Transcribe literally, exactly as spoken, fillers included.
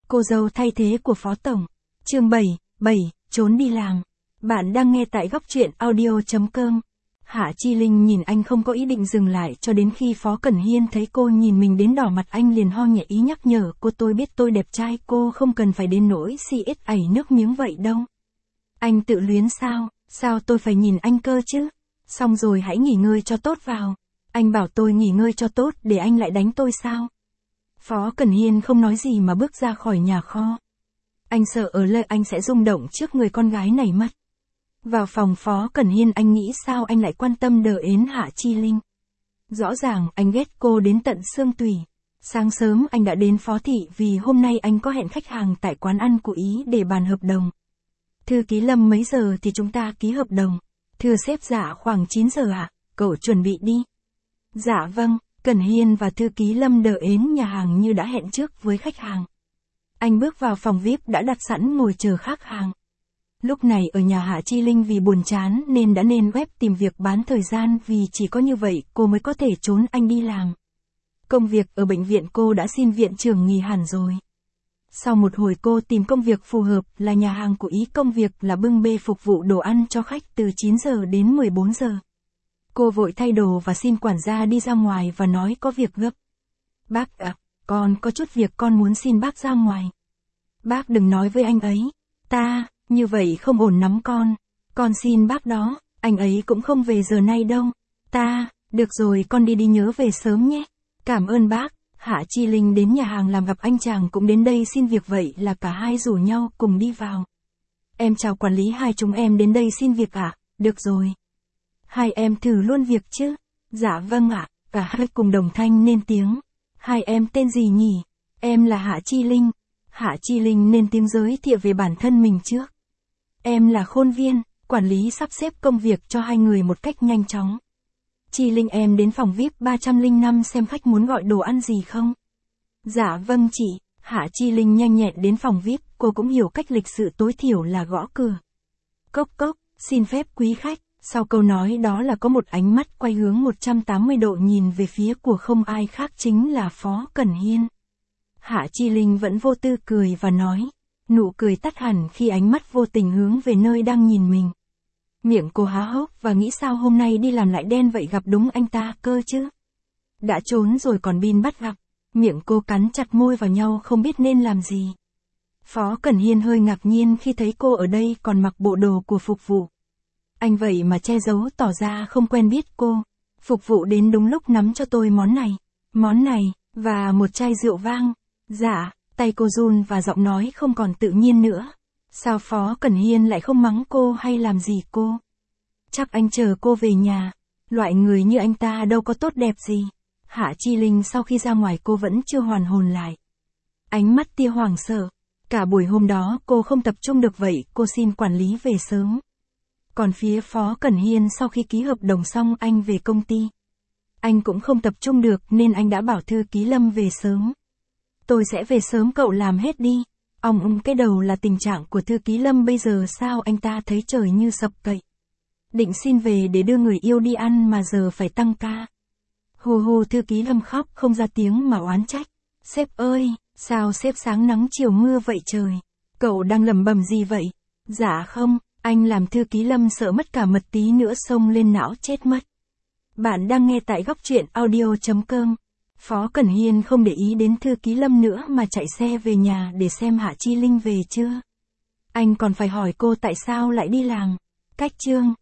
Cô dâu thay thế của Phó Tổng. Chương bảy, bảy, trốn đi làm. Bạn đang nghe tại góc truyện audio chấm com. Hạ Chi Linh nhìn anh không có ý định dừng lại cho đến khi Phó Cẩn Hiên thấy cô nhìn mình đến đỏ mặt, anh liền ho nhẹ ý nhắc nhở cô, tôi biết tôi đẹp trai, cô không cần phải đến nỗi si ết ảy nước miếng vậy đâu. Anh tự luyến sao, sao tôi phải nhìn anh cơ chứ? Xong rồi hãy nghỉ ngơi cho tốt vào. Anh bảo tôi nghỉ ngơi cho tốt để anh lại đánh tôi sao? Phó Cẩn Hiên không nói gì mà bước ra khỏi nhà kho. Anh sợ ở lại anh sẽ rung động trước người con gái này mất. Vào phòng Phó Cẩn Hiên, anh nghĩ sao anh lại quan tâm đờ ến Hạ Chi Linh. Rõ ràng anh ghét cô đến tận xương tủy. Sáng sớm anh đã đến Phó Thị vì hôm nay anh có hẹn khách hàng tại quán ăn của Ý để bàn hợp đồng. Thư ký Lâm mấy giờ thì chúng ta ký hợp đồng? Thưa sếp, dạ khoảng chín giờ ạ, à? Cậu chuẩn bị đi. Dạ vâng. Cẩn Hiên và thư ký Lâm đờ ến nhà hàng như đã hẹn trước với khách hàng. Anh bước vào phòng vi ai pi đã đặt sẵn ngồi chờ khách hàng. Lúc này ở nhà Hạ Chi Linh vì buồn chán nên đã nên web tìm việc bán thời gian, vì chỉ có như vậy cô mới có thể trốn anh đi làm. Công việc ở bệnh viện cô đã xin viện trưởng nghỉ hẳn rồi. Sau một hồi cô tìm công việc phù hợp là nhà hàng của Ý, công việc là bưng bê phục vụ đồ ăn cho khách từ chín giờ đến mười bốn giờ. Cô vội thay đồ và xin quản gia đi ra ngoài và nói có việc gấp. Bác ạ, à, con có chút việc con muốn xin bác ra ngoài. Bác đừng nói với anh ấy. Ta, như vậy không ổn lắm con. Con xin bác đó, anh ấy cũng không về giờ nay đâu. Ta, được rồi con đi đi nhớ về sớm nhé. Cảm ơn bác. Hạ Chi Linh đến nhà hàng làm gặp anh chàng cũng đến đây xin việc, vậy là cả hai rủ nhau cùng đi vào. Em chào quản lý, hai chúng em đến đây xin việc ạ. À? Được rồi. Hai em thử luôn việc chứ? Dạ vâng ạ. Cả hai cùng đồng thanh lên tiếng. Hai em tên gì nhỉ? Em là Hạ Chi Linh. Hạ Chi Linh lên tiếng giới thiệu về bản thân mình trước. Em là Khôn Viên, quản lý sắp xếp công việc cho hai người một cách nhanh chóng. Chi Linh, em đến phòng vi ai pi ba trăm lẻ năm xem khách muốn gọi đồ ăn gì không? Dạ vâng chị. Hạ Chi Linh nhanh nhẹn đến phòng vi ai pi, cô cũng hiểu cách lịch sự tối thiểu là gõ cửa. Cốc cốc, xin phép quý khách. Sau câu nói đó là có một ánh mắt quay hướng một trăm tám mươi độ nhìn về phía của không ai khác chính là Phó Cẩn Hiên. Hạ Chi Linh vẫn vô tư cười và nói, nụ cười tắt hẳn khi ánh mắt vô tình hướng về nơi đang nhìn mình. Miệng cô há hốc và nghĩ sao hôm nay đi làm lại đen vậy, gặp đúng anh ta cơ chứ. Đã trốn rồi còn bin bắt gặp. Miệng cô cắn chặt môi vào nhau không biết nên làm gì. Phó Cẩn Hiên hơi ngạc nhiên khi thấy cô ở đây còn mặc bộ đồ của phục vụ. Anh vậy mà che giấu tỏ ra không quen biết cô. Phục vụ đến đúng lúc, nắm cho tôi món này, món này, và một chai rượu vang. Dạ, tay cô run và giọng nói không còn tự nhiên nữa. Sao Phó Cẩn Hiên lại không mắng cô hay làm gì cô? Chắc anh chờ cô về nhà. Loại người như anh ta đâu có tốt đẹp gì. Hạ Chi Linh sau khi ra ngoài cô vẫn chưa hoàn hồn lại. Ánh mắt tia hoảng sợ. Cả buổi hôm đó cô không tập trung được, vậy cô xin quản lý về sớm. Còn phía Phó Cẩn Hiên sau khi ký hợp đồng xong anh về công ty. Anh cũng không tập trung được nên anh đã bảo thư ký Lâm về sớm. Tôi sẽ về sớm, cậu làm hết đi. Òng ùng cái đầu là tình trạng của thư ký Lâm bây giờ sao, anh ta thấy trời như sập cậy. Định xin về để đưa người yêu đi ăn mà giờ phải tăng ca. Hù hù, thư ký Lâm khóc không ra tiếng mà oán trách. Sếp ơi, sao sếp sáng nắng chiều mưa vậy trời? Cậu đang lẩm bẩm gì vậy? Dạ không. Anh làm thư ký Lâm sợ mất cả mật, tí nữa xông lên não chết mất. Bạn đang nghe tại góc truyện audio chấm com. Phó Cẩn Hiên không để ý đến thư ký Lâm nữa mà chạy xe về nhà để xem Hạ Chi Linh về chưa. Anh còn phải hỏi cô tại sao lại đi làm. Cách chương.